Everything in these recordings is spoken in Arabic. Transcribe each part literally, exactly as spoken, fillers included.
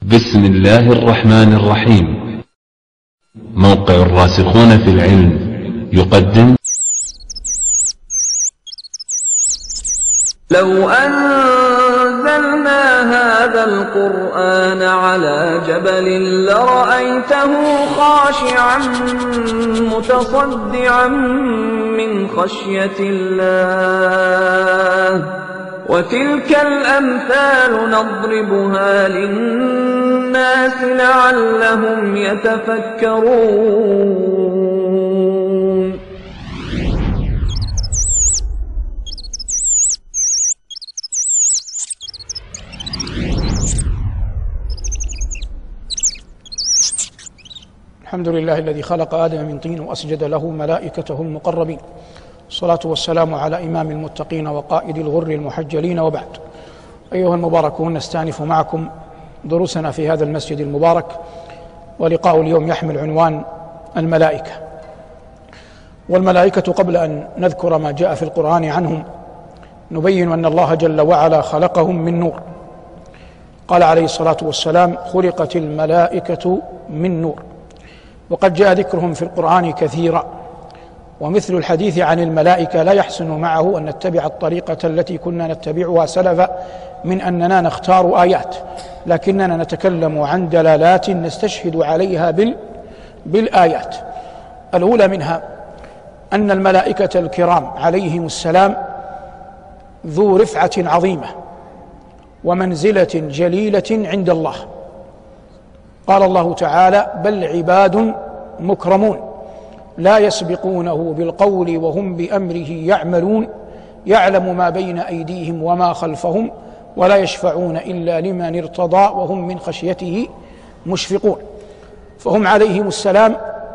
بسم الله الرحمن الرحيم. موقع الراسخون في العلم يقدم. لو أنزلنا هذا القرآن على جبل لرأيته خاشعا متصدعا من خشية الله وتلك الأمثال نضربها للناس لعلهم يتفكرون. الحمد لله الذي خلق آدم من طين وأسجد له ملائكته المقربين، الصلاة والسلام على إمام المتقين وقائد الغر المحجلين، وبعد. أيها المباركون، نستأنف معكم دروسنا في هذا المسجد المبارك، ولقاء اليوم يحمل عنوان الملائكة. والملائكة قبل أن نذكر ما جاء في القرآن عنهم نبين أن الله جل وعلا خلقهم من نور. قال عليه الصلاة والسلام: خلقت الملائكة من نور. وقد جاء ذكرهم في القرآن كثيرا، ومثل الحديث عن الملائكة لا يحسن معه أن نتبع الطريقة التي كنا نتبعها سلفا من أننا نختار آيات، لكننا نتكلم عن دلالات نستشهد عليها بال بالآيات. الأولى منها أن الملائكة الكرام عليهم السلام ذو رفعة عظيمة ومنزلة جليلة عند الله. قال الله تعالى: بل عباد مكرمون لا يسبقونه بالقول وهم بأمره يعملون يعلم ما بين أيديهم وما خلفهم ولا يشفعون إلا لمن ارتضى وهم من خشيته مشفقون. فهم عليهم السلام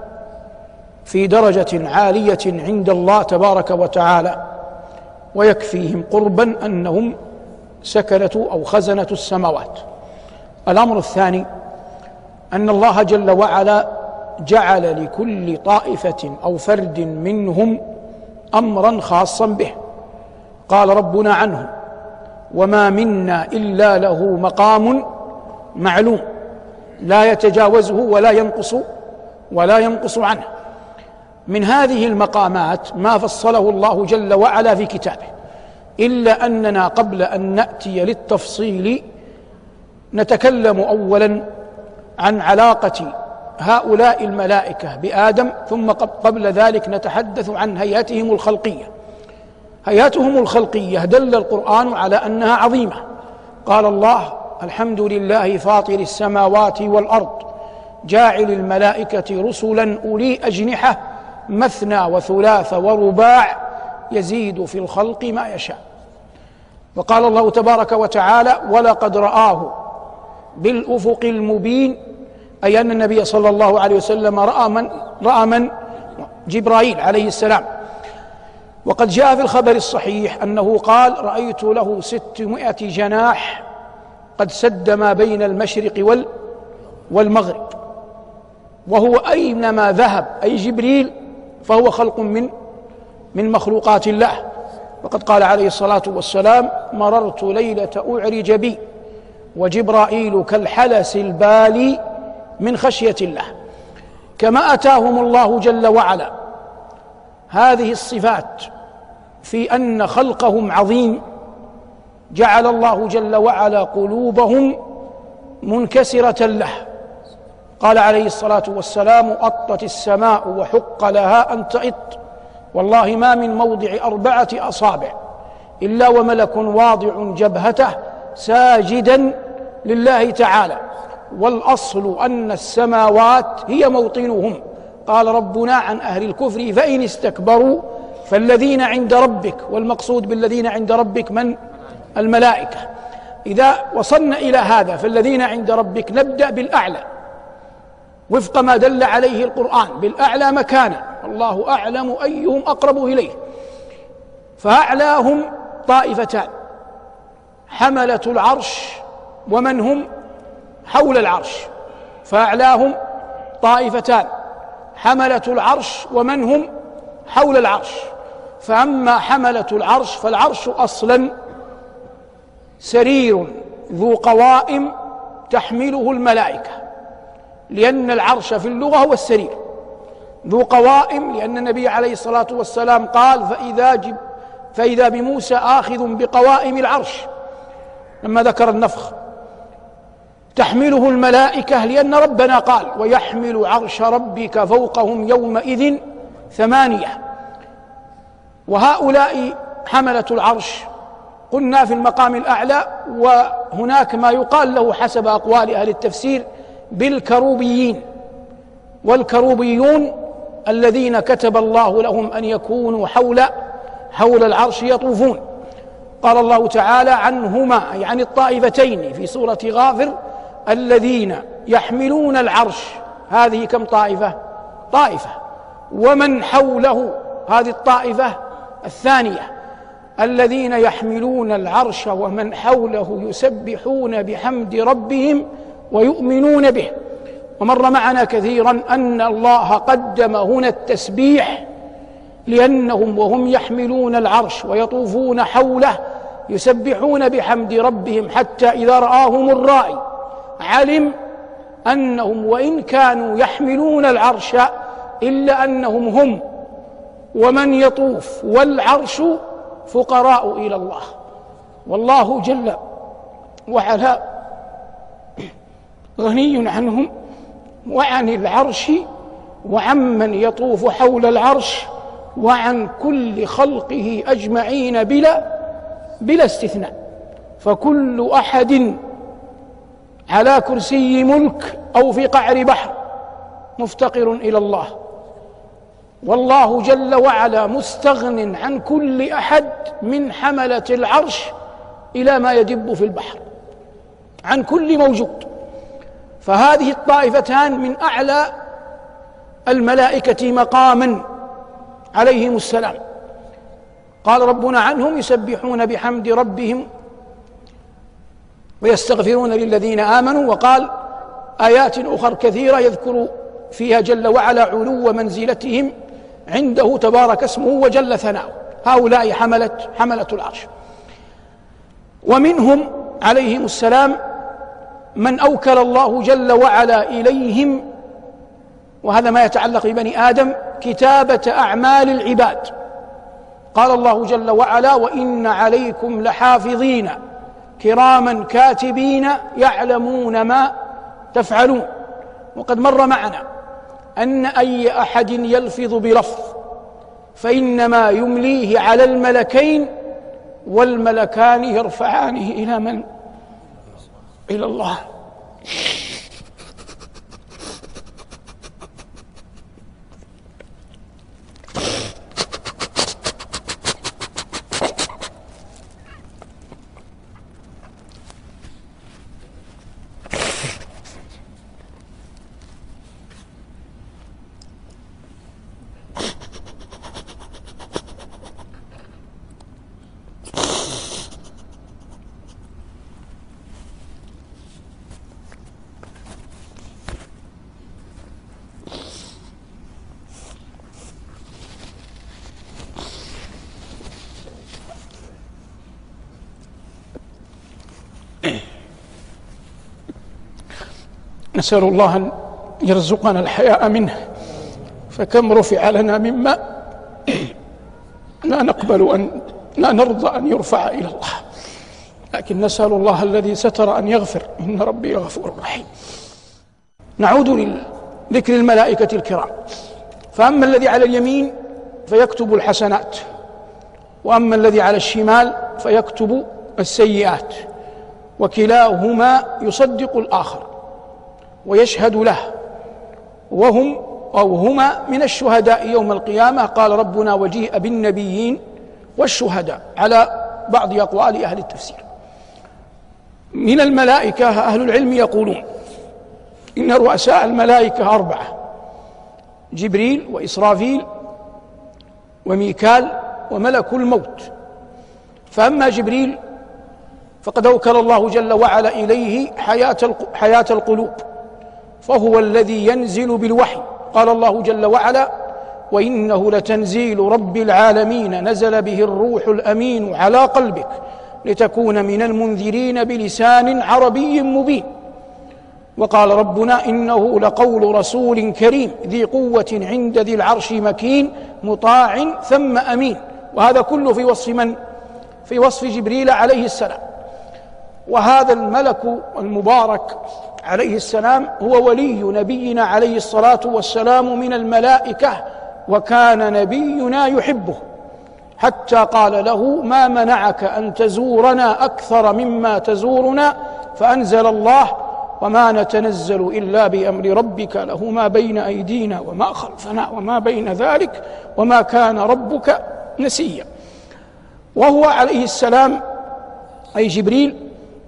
في درجة عالية عند الله تبارك وتعالى، ويكفيهم قربا أنهم سكنة أو خزنة السماوات. الأمر الثاني أن الله جل وعلا جعل لكل طائفة أو فرد منهم أمرا خاصا به. قال ربنا عنهم: وما منا إلا له مقام معلوم لا يتجاوزه ولا ينقص ولا ينقص عنه. من هذه المقامات ما فصله الله جل وعلا في كتابه، إلا أننا قبل أن نأتي للتفصيل نتكلم أولا عن علاقة هؤلاء الملائكة بآدم، ثم قبل ذلك نتحدث عن هيئتهم الخلقية. هيئتهم الخلقية دل القرآن على أنها عظيمة. قال الله: الحمد لله فاطر السماوات والأرض جاعل الملائكة رسلا أولي أجنحة مثنى وثلاث ورباع يزيد في الخلق ما يشاء. وقال الله تبارك وتعالى: ولقد رآه بالأفق المبين، أي أن النبي صلى الله عليه وسلم رأى من رأى من جبرائيل عليه السلام. وقد جاء في الخبر الصحيح أنه قال: رأيت له ستمائة جناح قد سد ما بين المشرق والمغرب. وهو أينما ذهب أي جبريل فهو خلق من من مخلوقات الله. وقد قال عليه الصلاة والسلام: مررت ليلة أعرج بي وجبرائيل كالحلس البالي من خشية الله. كما أتاهم الله جل وعلا هذه الصفات في أن خلقهم عظيم، جعل الله جل وعلا قلوبهم منكسرة له. قال عليه الصلاة والسلام: أطت السماء وحق لها أن تئط، والله ما من موضع أربعة أصابع إلا وملك واضع جبهته ساجدا لله تعالى، والأصل أن السماوات هي موطنهم. قال ربنا عن أهل الكفر: فإن استكبروا فالذين عند ربك. والمقصود بالذين عند ربك من؟ الملائكة. إذا وصلنا إلى هذا فالذين عند ربك نبدأ بالأعلى وفق ما دل عليه القرآن، بالأعلى مكانا، الله أعلم أيهم أقرب إليه. فأعلاهم طائفتان: حملة العرش ومن هم حول العرش. فأعلاهم طائفتان: حملة العرش ومن هم حول العرش. فأما حملة العرش فالعرش أصلا سرير ذو قوائم تحمله الملائكة، لأن العرش في اللغة هو السرير، ذو قوائم، لأن النبي عليه الصلاة والسلام قال فإذا, جب فإذا بموسى آخذ بقوائم العرش لما ذكر النفخ. تحمله الملائكة لأن ربنا قال ويحمل عرش ربك فوقهم يومئذ ثمانية، وهؤلاء حملة العرش قلنا في المقام الأعلى، وهناك ما يقال له حسب أقوال أهل التفسير بالكروبيين، والكروبيون الذين كتب الله لهم أن يكونوا حول حول العرش يطوفون. قال الله تعالى عنهما أي عن الطائفتين في سورة غافر الذين يحملون العرش، هذه كم طائفة؟ طائفة، ومن حوله هذه الطائفة الثانية، الذين يحملون العرش ومن حوله يسبحون بحمد ربهم ويؤمنون به. ومر معنا كثيرا أن الله قدم هنا التسبيح لأنهم وهم يحملون العرش ويطوفون حوله يسبحون بحمد ربهم حتى إذا رآهم الرائي علم أنهم وإن كانوا يحملون العرش إلا أنهم هم ومن يطوف والعرش فقراء إلى الله، والله جل وعلا غني عنهم وعن العرش وعمن يطوف حول العرش وعن كل خلقه أجمعين بلا بلا استثناء. فكل أحد على كرسي ملك أو في قعر بحر مفتقر إلى الله، والله جل وعلا مستغن عن كل أحد من حملة العرش إلى ما يدب في البحر، عن كل موجود. فهذه الطائفتان من أعلى الملائكة مقاما عليهم السلام. قال ربنا عنهم يسبحون بحمد ربهم ويستغفرون للذين آمنوا، وقال آيات أخرى كثيرة يذكر فيها جل وعلا علو منزلتهم عنده تبارك اسمه وجل ثناؤه. هؤلاء حملة حملة العرش. ومنهم عليهم السلام من أوكل الله جل وعلا إليهم، وهذا ما يتعلق ببني آدم، كتابة أعمال العباد. قال الله جل وعلا وإن عليكم لحافظين كراما كاتبين يعلمون ما تفعلون. وقد مر معنا أن أي أحد يلفظ بلفظ فإنما يمليه على الملكين، والملكان يرفعانه إلى من؟ إلى الله. نسأل الله أن يرزقنا الحياء منه، فكم رفع لنا مما لا نقبل أن لا نرضى أن يرفع إلى الله، لكن نسأل الله الذي ستر أن يغفر، إن ربي غفور رحيم. نعود لذكر الملائكة الكرام. فأما الذي على اليمين فيكتب الحسنات، وأما الذي على الشمال فيكتب السيئات، وكلاهما يصدق الآخر ويشهد له، وهم أو هما من الشهداء يوم القيامة. قال ربنا وجيء بالنبيين والشهداء على بعض أقوال أهل التفسير. من الملائكة أهل العلم يقولون إن رؤساء الملائكة أربعة: جبريل وإسرافيل وميكال وملك الموت. فأما جبريل فقد أوكل الله جل وعلا إليه حياة القلوب، فهو الذي ينزل بالوحي. قال الله جل وعلا وإنه لتنزيل رب العالمين نزل به الروح الأمين على قلبك لتكون من المنذرين بلسان عربي مبين. وقال ربنا إنه لقول رسول كريم ذي قوة عند ذي العرش مكين مطاع ثم أمين. وهذا كله في وصف من؟ في وصف جبريل عليه السلام. وهذا الملك المبارك عليه السلام هو ولي نبينا عليه الصلاة والسلام من الملائكة، وكان نبينا يحبه حتى قال له ما منعك أن تزورنا أكثر مما تزورنا، فأنزل الله وما نتنزل إلا بأمر ربك له ما بين أيدينا وما خلفنا وما بين ذلك وما كان ربك نسيا. وهو عليه السلام أي جبريل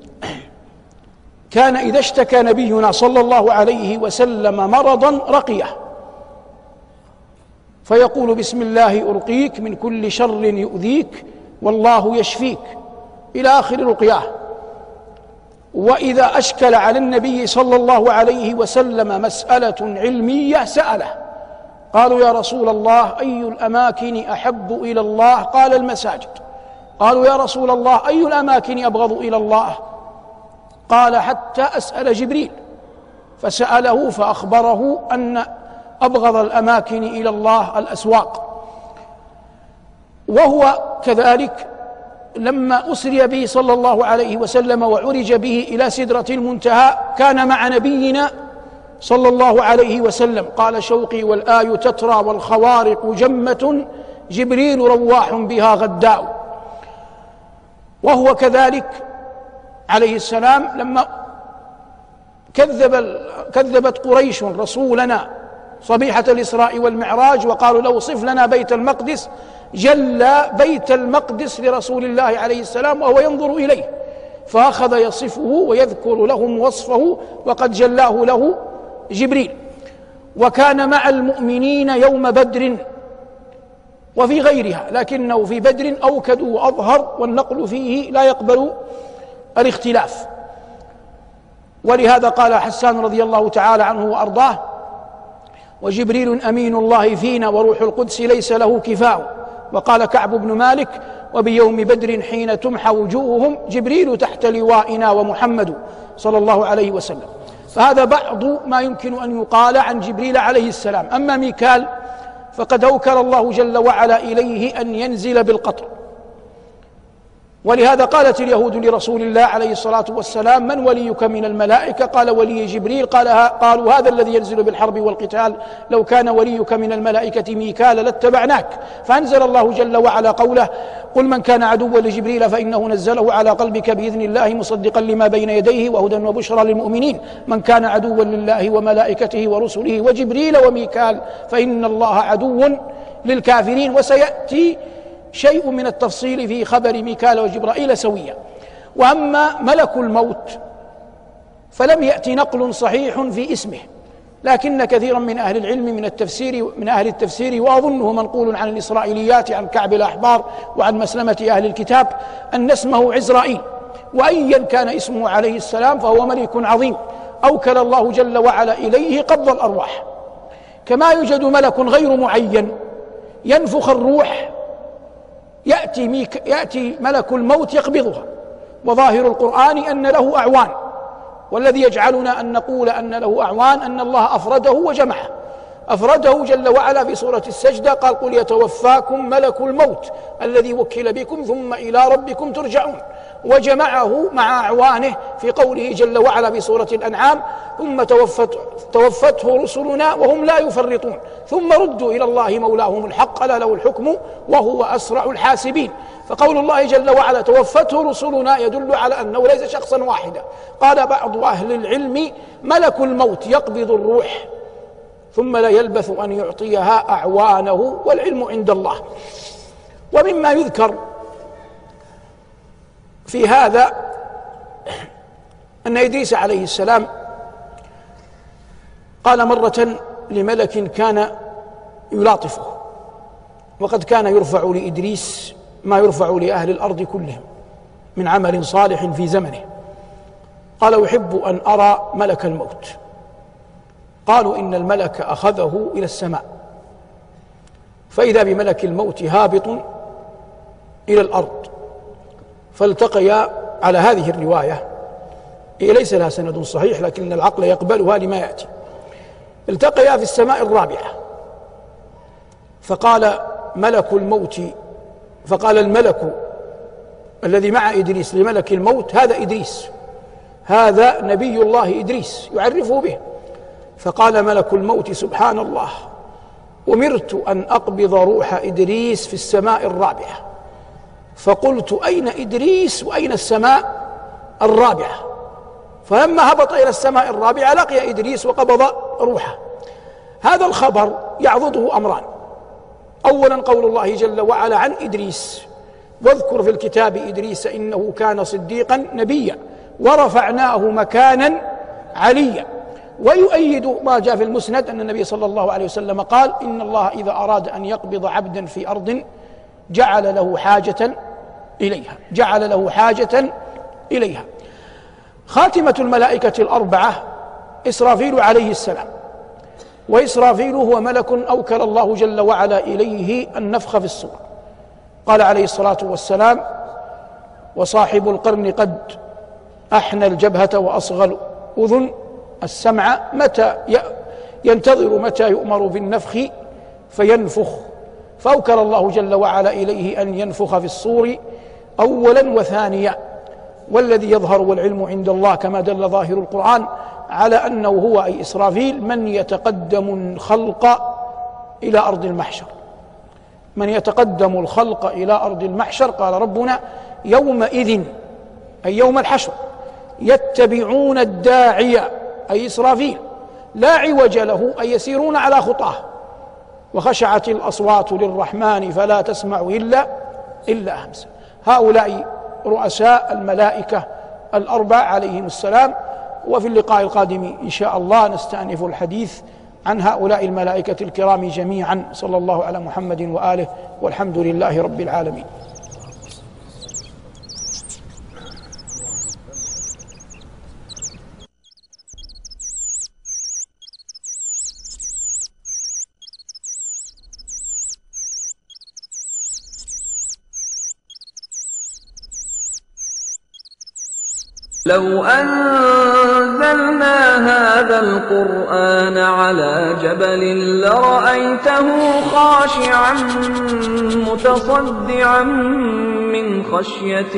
كان إذا اشتكى نبينا صلى الله عليه وسلم مرضا رقيه فيقول بسم الله أرقيك من كل شر يؤذيك والله يشفيك إلى آخر رقياه. وإذا أشكل على النبي صلى الله عليه وسلم مسألة علمية سأله، قالوا يا رسول الله أي الأماكن أحب إلى الله؟ قال المساجد. قالوا يا رسول الله أي الأماكن أبغض إلى الله؟ قال حتى أسأل جبريل، فسأله فأخبره أن أبغض الأماكن إلى الله الأسواق. وهو كذلك لما أسري به صلى الله عليه وسلم وعرج به إلى سدرة المنتهى كان مع نبينا صلى الله عليه وسلم. قال شوقي والآي تترى والخوارق جمة جبريل رواح بها غداء. وهو كذلك عليه السلام لما كذب كذبت قريش رسولنا صبيحة الإسراء والمعراج وقالوا له صف لنا بيت المقدس، جلى بيت المقدس لرسول الله عليه السلام وهو ينظر إليه، فأخذ يصفه ويذكر لهم وصفه وقد جلاه له جبريل. وكان مع المؤمنين يوم بدر وفي غيرها، لكنه في بدر أوكد وأظهر، والنقل فيه لا يقبل الاختلاف. ولهذا قال حسان رضي الله تعالى عنه وأرضاه وجبريل أمين الله فينا وروح القدس ليس له كفاء. وقال كعب بن مالك وبيوم بدر حين تمحى وجوههم جبريل تحت لوائنا ومحمد صلى الله عليه وسلم. فهذا بعض ما يمكن أن يقال عن جبريل عليه السلام. أما ميكال فقد أوكل الله جل وعلا إليه أن ينزل بالقطر، ولهذا قالت اليهود لرسول الله عليه الصلاة والسلام من وليك من الملائكة؟ قال ولي جبريل. قال قالوا هذا الذي ينزل بالحرب والقتال، لو كان وليك من الملائكة ميكال لاتبعناك. فأنزل الله جل وعلا قوله قل من كان عدوا لجبريل فإنه نزله على قلبك بإذن الله مصدقا لما بين يديه وهدى وبشرى للمؤمنين. من كان عدوا لله وملائكته ورسله وجبريل وميكال فإن الله عدو للكافرين. وسيأتي شيء من التفصيل في خبر ميكال وجبرائيل سويا. وأما ملك الموت فلم يأتي نقل صحيح في اسمه، لكن كثيرا من أهل العلم من التفسير من أهل التفسير وأظنه منقول عن الإسرائيليات عن كعب الأحبار وعن مسلمة أهل الكتاب أن اسمه عزرائيل. وأيا كان اسمه عليه السلام فهو ملك عظيم أوكل الله جل وعلا إليه قبض الأرواح. كما يوجد ملك غير معين ينفخ الروح، يأتي, ميك يأتي ملك الموت يقبضها، وظاهر القرآن أن له أعوان، والذي يجعلنا أن نقول أن له أعوان أن الله أفرده وجمعه. أفرده جل وعلا في سورة السجدة قال قل يتوفاكم ملك الموت الذي وكل بكم ثم إلى ربكم ترجعون، وجمعه مع أعوانه في قوله جل وعلا في سورة الأنعام ثم توفت توفته رسلنا وهم لا يفرطون ثم ردوا إلى الله مولاهم الحق ألا له الحكم وهو أسرع الحاسبين. فقول الله جل وعلا توفته رسلنا يدل على أنه ليس شخصا واحدا. قال بعض أهل العلم ملك الموت يقبض الروح ثم لا يلبث أن يعطيها أعوانه والعلم عند الله. ومما يذكر في هذا أن إدريس عليه السلام قال مرة لملك كان يلاطفه، وقد كان يرفع لإدريس ما يرفع لأهل الأرض كلهم من عمل صالح في زمنه، قال أحب أن أرى ملك الموت. قالوا إن الملك أخذه إلى السماء، فإذا بملك الموت هابط إلى الأرض، فالتقيا على هذه الرواية هي ليس لها سند صحيح لكن العقل يقبلها لما يأتي. التقيا في السماء الرابعة، فقال ملك الموت فقال الملك الذي مع إدريس لملك الموت: هذا إدريس، هذا نبي الله إدريس، يعرفه به. فقال ملك الموت: سبحان الله، أمرت أن أقبض روح إدريس في السماء الرابعة. فقلت: أين إدريس وأين السماء الرابعة؟ فلما هبط إلى السماء الرابعة لقي إدريس وقبض روحه. هذا الخبر يعضده أمران: أولا قول الله جل وعلا عن إدريس: واذكر في الكتاب إدريس إنه كان صديقا نبيا ورفعناه مكانا عليا. ويؤيد ما جاء في المسند أن النبي صلى الله عليه وسلم قال: إن الله إذا أراد أن يقبض عبدا في أرض جعل له حاجة إليها جعل له حاجة إليها. خاتمة الملائكة الأربعة إسرافيل عليه السلام، وإسرافيل هو ملك أوكل الله جل وعلا إليه النفخ في الصور. قال عليه الصلاة والسلام: وصاحب القرن قد أحنى الجبهة وأصغى الأذن السمع، متى ينتظر متى يؤمر بالنفخ فينفخ. فأوكل الله جل وعلا إليه أن ينفخ في الصور أولا وثانيا. والذي يظهر والعلم عند الله كما دل ظاهر القرآن على أنه هو أي إسرافيل من يتقدم الخلق إلى أرض المحشر من يتقدم الخلق إلى أرض المحشر. قال ربنا: يومئذ أي يوم الحشر يتبعون الداعي أي إسرافيل لا عوج له، أي يسيرون على خطاه. وخشعت الأصوات للرحمن فلا تسمع إلا إلا همسا. هؤلاء رؤساء الملائكة الأربع عليهم السلام. وفي اللقاء القادم إن شاء الله نستأنف الحديث عن هؤلاء الملائكة الكرام جميعا. صلى الله على محمد وآله، والحمد لله رب العالمين. لو أنزلنا هذا القرآن على جبل لرأيته خاشعا متصدعا من خشية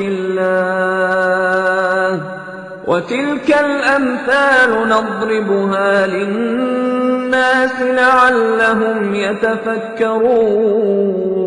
الله. وتلك الأمثال نضربها للناس لعلهم يتفكرون.